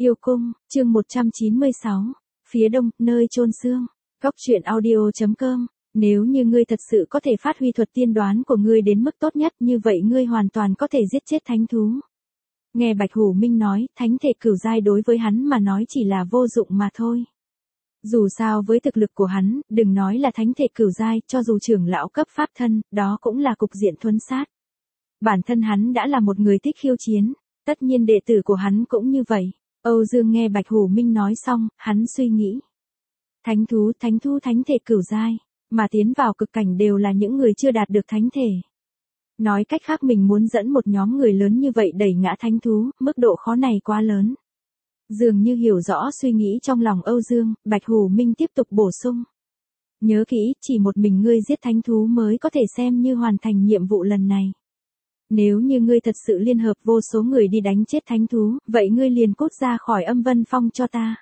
Yêu cung, chương 196. Phía đông, nơi chôn xương. Góc truyện audio.com. Nếu như ngươi thật sự có thể phát huy thuật tiên đoán của ngươi đến mức tốt nhất, như vậy ngươi hoàn toàn có thể giết chết thánh thú. Nghe Bạch Hủ Minh nói, thánh thể cửu giai đối với hắn mà nói chỉ là vô dụng mà thôi. Dù sao với thực lực của hắn, đừng nói là thánh thể cửu giai, cho dù trưởng lão cấp pháp thân, đó cũng là cục diện thuần sát. Bản thân hắn đã là một người thích khiêu chiến, tất nhiên đệ tử của hắn cũng như vậy. Âu Dương nghe Bạch Hủ Minh nói xong, hắn suy nghĩ. Thánh thú, thánh thể cửu giai, mà tiến vào cực cảnh đều là những người chưa đạt được thánh thể. Nói cách khác mình muốn dẫn một nhóm người lớn như vậy đẩy ngã thánh thú, mức độ khó này quá lớn. Dường như hiểu rõ suy nghĩ trong lòng Âu Dương, Bạch Hủ Minh tiếp tục bổ sung. Nhớ kỹ, chỉ một mình ngươi giết thánh thú mới có thể xem như hoàn thành nhiệm vụ lần này. Nếu như ngươi thật sự liên hợp vô số người đi đánh chết thánh thú, vậy ngươi liền cút ra khỏi âm vân phong cho ta.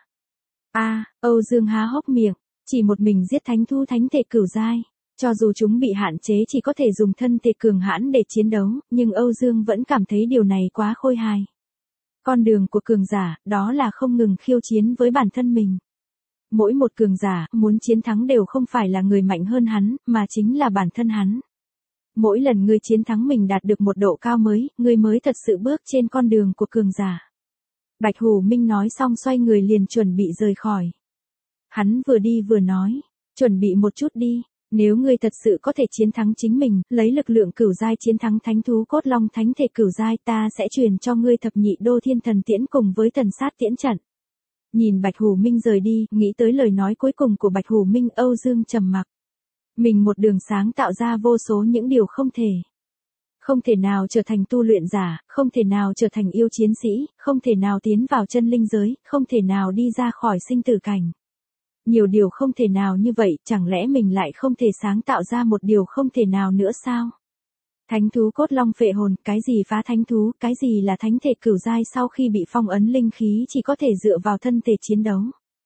Âu Dương há hốc miệng, chỉ một mình giết thánh thú thánh thể cửu giai. Cho dù chúng bị hạn chế chỉ có thể dùng thân thể cường hãn để chiến đấu, nhưng Âu Dương vẫn cảm thấy điều này quá khôi hài. Con đường của cường giả, đó là không ngừng khiêu chiến với bản thân mình. Mỗi một cường giả, muốn chiến thắng đều không phải là người mạnh hơn hắn, mà chính là bản thân hắn. Mỗi lần ngươi chiến thắng mình đạt được một độ cao mới, ngươi mới thật sự bước trên con đường của cường giả. Bạch Hủ Minh nói xong xoay người liền chuẩn bị rời khỏi. Hắn vừa đi vừa nói, chuẩn bị một chút đi, nếu ngươi thật sự có thể chiến thắng chính mình, lấy lực lượng cửu giai chiến thắng thánh thú cốt long thánh thể cửu giai, ta sẽ truyền cho ngươi thập nhị đô thiên thần tiễn cùng với thần sát tiễn trận. Nhìn Bạch Hủ Minh rời đi, nghĩ tới lời nói cuối cùng của Bạch Hủ Minh, Âu Dương trầm mặc. Mình một đường sáng tạo ra vô số những điều không thể. Không thể nào trở thành tu luyện giả, không thể nào trở thành yêu chiến sĩ, không thể nào tiến vào chân linh giới, không thể nào đi ra khỏi sinh tử cảnh. Nhiều điều không thể nào như vậy, chẳng lẽ mình lại không thể sáng tạo ra một điều không thể nào nữa sao? Thánh thú cốt long phệ hồn, cái gì phá thánh thú, cái gì là thánh thể cửu giai sau khi bị phong ấn linh khí chỉ có thể dựa vào thân thể chiến đấu.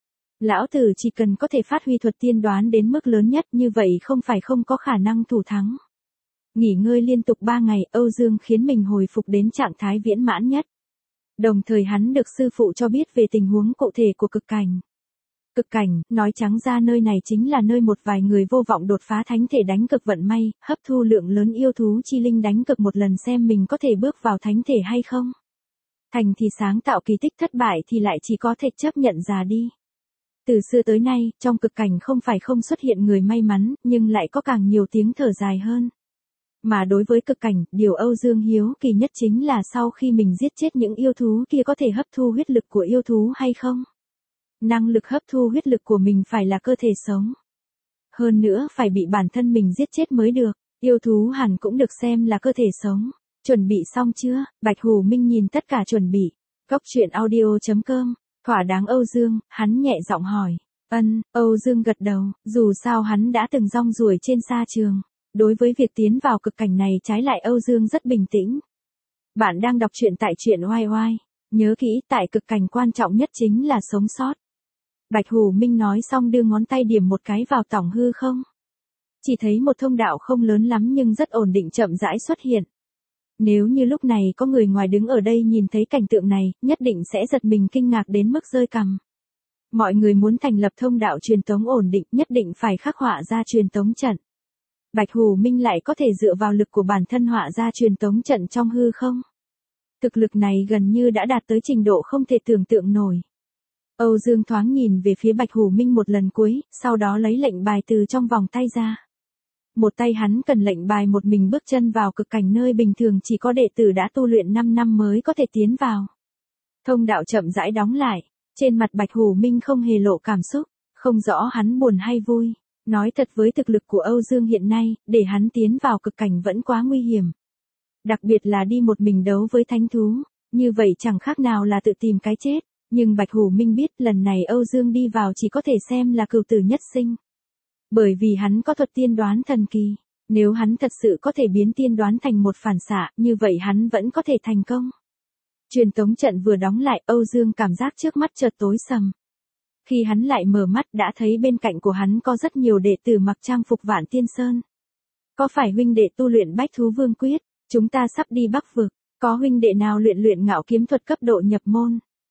Lão tử chỉ cần có thể phát huy thuật tiên đoán đến mức lớn nhất, như vậy không phải không có khả năng thủ thắng. Nghỉ ngơi liên tục 3 ngày, Âu Dương khiến mình hồi phục đến trạng thái viễn mãn nhất. Đồng thời hắn được sư phụ cho biết về tình huống cụ thể của cực cảnh. Cực cảnh, nói trắng ra nơi này chính là nơi một vài người vô vọng đột phá thánh thể đánh cực vận may, hấp thu lượng lớn yêu thú chi linh đánh cực một lần xem mình có thể bước vào thánh thể hay không. Thành thì sáng tạo kỳ tích, thất bại thì lại chỉ có thể chấp nhận già đi. Từ xưa tới nay, trong cực cảnh không phải không xuất hiện người may mắn, nhưng lại có càng nhiều tiếng thở dài hơn. Mà đối với cực cảnh, điều Âu Dương hiếu kỳ nhất chính là sau khi mình giết chết những yêu thú kia có thể hấp thu huyết lực của yêu thú hay không? Năng lực hấp thu huyết lực của mình phải là cơ thể sống. Hơn nữa phải bị bản thân mình giết chết mới được, yêu thú hẳn cũng được xem là cơ thể sống. Chuẩn bị xong chưa? Bạch Hủ Minh nhìn tất cả chuẩn bị. Góc truyện audio.com. Thỏa đáng Âu Dương, hắn nhẹ giọng hỏi. Âu Dương gật đầu, dù sao hắn đã từng rong ruổi trên sa trường. Đối với việc tiến vào cực cảnh này trái lại Âu Dương rất bình tĩnh. Bạn đang đọc truyện tại truyện YY. Nhớ kỹ, tại cực cảnh quan trọng nhất chính là sống sót. Bạch Hủ Minh nói xong đưa ngón tay điểm một cái vào tổng hư không. Chỉ thấy một thông đạo không lớn lắm nhưng rất ổn định chậm rãi xuất hiện. Nếu như lúc này có người ngoài đứng ở đây nhìn thấy cảnh tượng này, nhất định sẽ giật mình kinh ngạc đến mức rơi cằm. Mọi người muốn thành lập thông đạo truyền tống ổn định nhất định phải khắc họa ra truyền tống trận. Bạch Hủ Minh lại có thể dựa vào lực của bản thân họa ra truyền tống trận trong hư không. Thực lực này gần như đã đạt tới trình độ không thể tưởng tượng nổi. Âu Dương thoáng nhìn về phía Bạch Hủ Minh một lần cuối, sau đó lấy lệnh bài từ trong vòng tay ra. Một tay hắn cần lệnh bài một mình bước chân vào cực cảnh nơi bình thường chỉ có đệ tử đã tu luyện 5 năm mới có thể tiến vào. Thông đạo chậm rãi đóng lại, trên mặt Bạch Hủ Minh không hề lộ cảm xúc, không rõ hắn buồn hay vui. Nói thật với thực lực của Âu Dương hiện nay, để hắn tiến vào cực cảnh vẫn quá nguy hiểm. Đặc biệt là đi một mình đấu với thánh thú, như vậy chẳng khác nào là tự tìm cái chết. Nhưng Bạch Hủ Minh biết lần này Âu Dương đi vào chỉ có thể xem là cửu tử nhất sinh. Bởi vì hắn có thuật tiên đoán thần kỳ, nếu hắn thật sự có thể biến tiên đoán thành một phản xạ, như vậy hắn vẫn có thể thành công. Truyền tống trận vừa đóng lại, Âu Dương cảm giác trước mắt chợt tối sầm. Khi hắn lại mở mắt đã thấy bên cạnh của hắn có rất nhiều đệ tử mặc trang phục Vạn Tiên Sơn. Có phải huynh đệ tu luyện Bách Thú Vương Quyết, chúng ta sắp đi Bắc vực, có huynh đệ nào luyện ngạo kiếm thuật cấp độ nhập môn?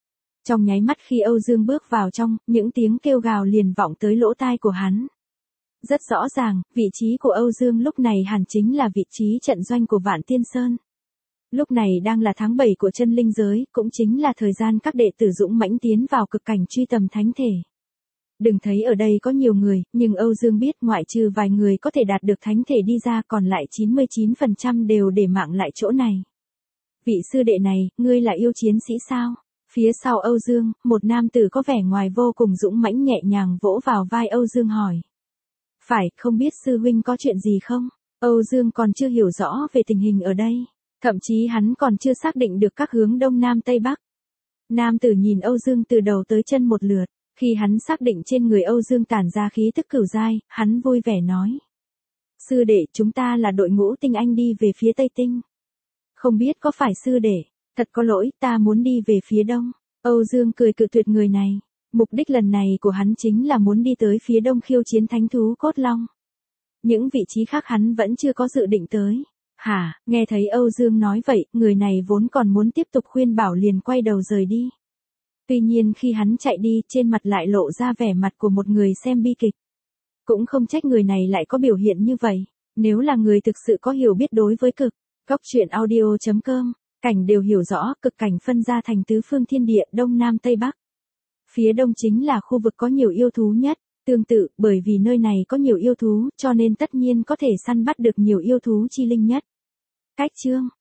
Trong nháy mắt khi Âu Dương bước vào trong, những tiếng kêu gào liền vọng tới lỗ tai của hắn. Rất rõ ràng, vị trí của Âu Dương lúc này hẳn chính là vị trí trận doanh của Vạn Tiên Sơn. Lúc này đang là tháng 7 của chân linh giới, cũng chính là thời gian các đệ tử dũng mãnh tiến vào cực cảnh truy tầm thánh thể. Đừng thấy ở đây có nhiều người, nhưng Âu Dương biết ngoại trừ vài người có thể đạt được thánh thể đi ra, còn lại 99% đều để mạng lại chỗ này. Vị sư đệ này, ngươi là yêu chiến sĩ sao? Phía sau Âu Dương, một nam tử có vẻ ngoài vô cùng dũng mãnh nhẹ nhàng vỗ vào vai Âu Dương hỏi. Phải, không biết sư huynh có chuyện gì không? Âu Dương còn chưa hiểu rõ về tình hình ở đây. Thậm chí hắn còn chưa xác định được các hướng đông nam tây bắc. Nam tử nhìn Âu Dương từ đầu tới chân một lượt. Khi hắn xác định trên người Âu Dương tản ra khí tức cửu giai, hắn vui vẻ nói. Sư đệ, chúng ta là đội ngũ tinh anh đi về phía Tây Tinh. Không biết có phải sư đệ, thật có lỗi, ta muốn đi về phía đông. Âu Dương cười cự tuyệt người này. Mục đích lần này của hắn chính là muốn đi tới phía đông khiêu chiến thánh thú cốt long. Những vị trí khác hắn vẫn chưa có dự định tới. Hả, nghe thấy Âu Dương nói vậy, người này vốn còn muốn tiếp tục khuyên bảo liền quay đầu rời đi. Tuy nhiên khi hắn chạy đi, trên mặt lại lộ ra vẻ mặt của một người xem bi kịch. Cũng không trách người này lại có biểu hiện như vậy. Nếu là người thực sự có hiểu biết đối với cực, Cốc Truyện Audio.com, cảnh đều hiểu rõ, cực cảnh phân ra thành tứ phương thiên địa, đông nam tây bắc. Phía đông chính là khu vực có nhiều yêu thú nhất. Tương tự, bởi vì nơi này có nhiều yêu thú, cho nên tất nhiên có thể săn bắt được nhiều yêu thú chi linh nhất. Cách chương